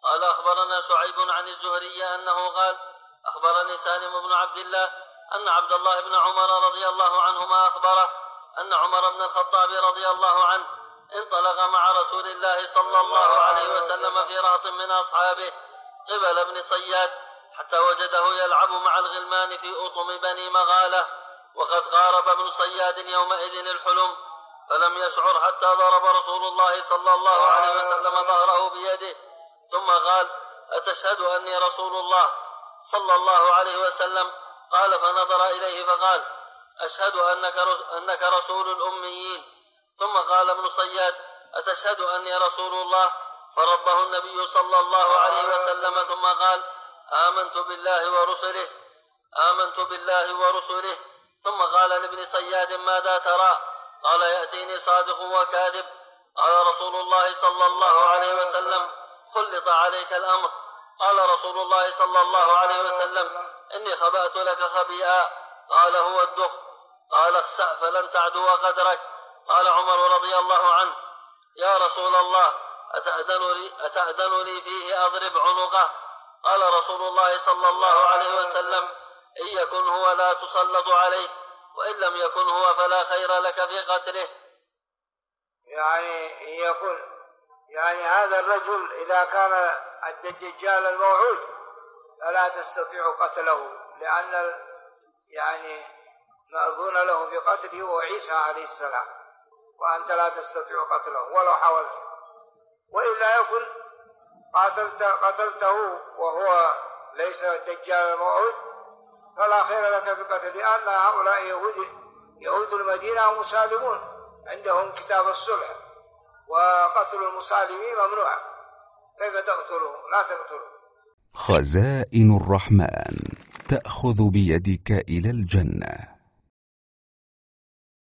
قال أخبرنا شعيب عن الزهري أنه قال أخبرني سالم بن عبد الله أن عبد الله بن عمر رضي الله عنهما أخبره أن عمر بن الخطاب رضي الله عنه انطلق مع رسول الله صلى الله عليه وسلم في رهط من أصحابه قبل ابن صياد حتى وجده يلعب مع الغلمان في أطم بني مغالة، وقد قارب ابن صياد يومئذ الحلم، فلم يشعر حتى ضرب رسول الله صلى الله عليه وسلم ظهره بيده، ثم قال أتشهد أني رسول الله صلى الله عليه وسلم؟ قال فنظر إليه فقال أشهد أنك رسول الأميين. ثم قال ابن صياد أتشهد أني رسول الله؟ فربه النبي صلى الله عليه وسلم ثم قال آمنت بالله ورسله. ثم قال لابن صياد ماذا ترى؟ قال يأتيني صادق وكاذب. قال رسول الله صلى الله عليه وسلم خلط عليك الأمر. قال رسول الله صلى الله عليه وسلم إني خبأت لك خبيئا. قال هو الدخ. قال اخسأ فلن تعدو قدرك. قال عمر رضي الله عنه يا رسول الله أتأذن لي فيه أضرب عنقه؟ قال رسول الله صلى الله عليه وسلم إن يكن هو لا تسلط عليه، وإن لم يكن هو فلا خير لك في قتله. يعني هذا الرجل إذا كان الدجال الموعود فلا تستطيع قتله، لأن مأذون له في قتله هو عيسى عليه السلام، وأنت لا تستطيع قتله ولو حاولت، وإلا يكن قتلته وهو ليس الدجال الموعود فلا خير لك في قتله، لأن هؤلاء يهود المدينة مسالمون عندهم كتاب الصلح، وقتل المسالمين ممنوع، كيف تقتله؟ لا تقتله. خزائن الرحمن تأخذ بيدك إلى الجنة.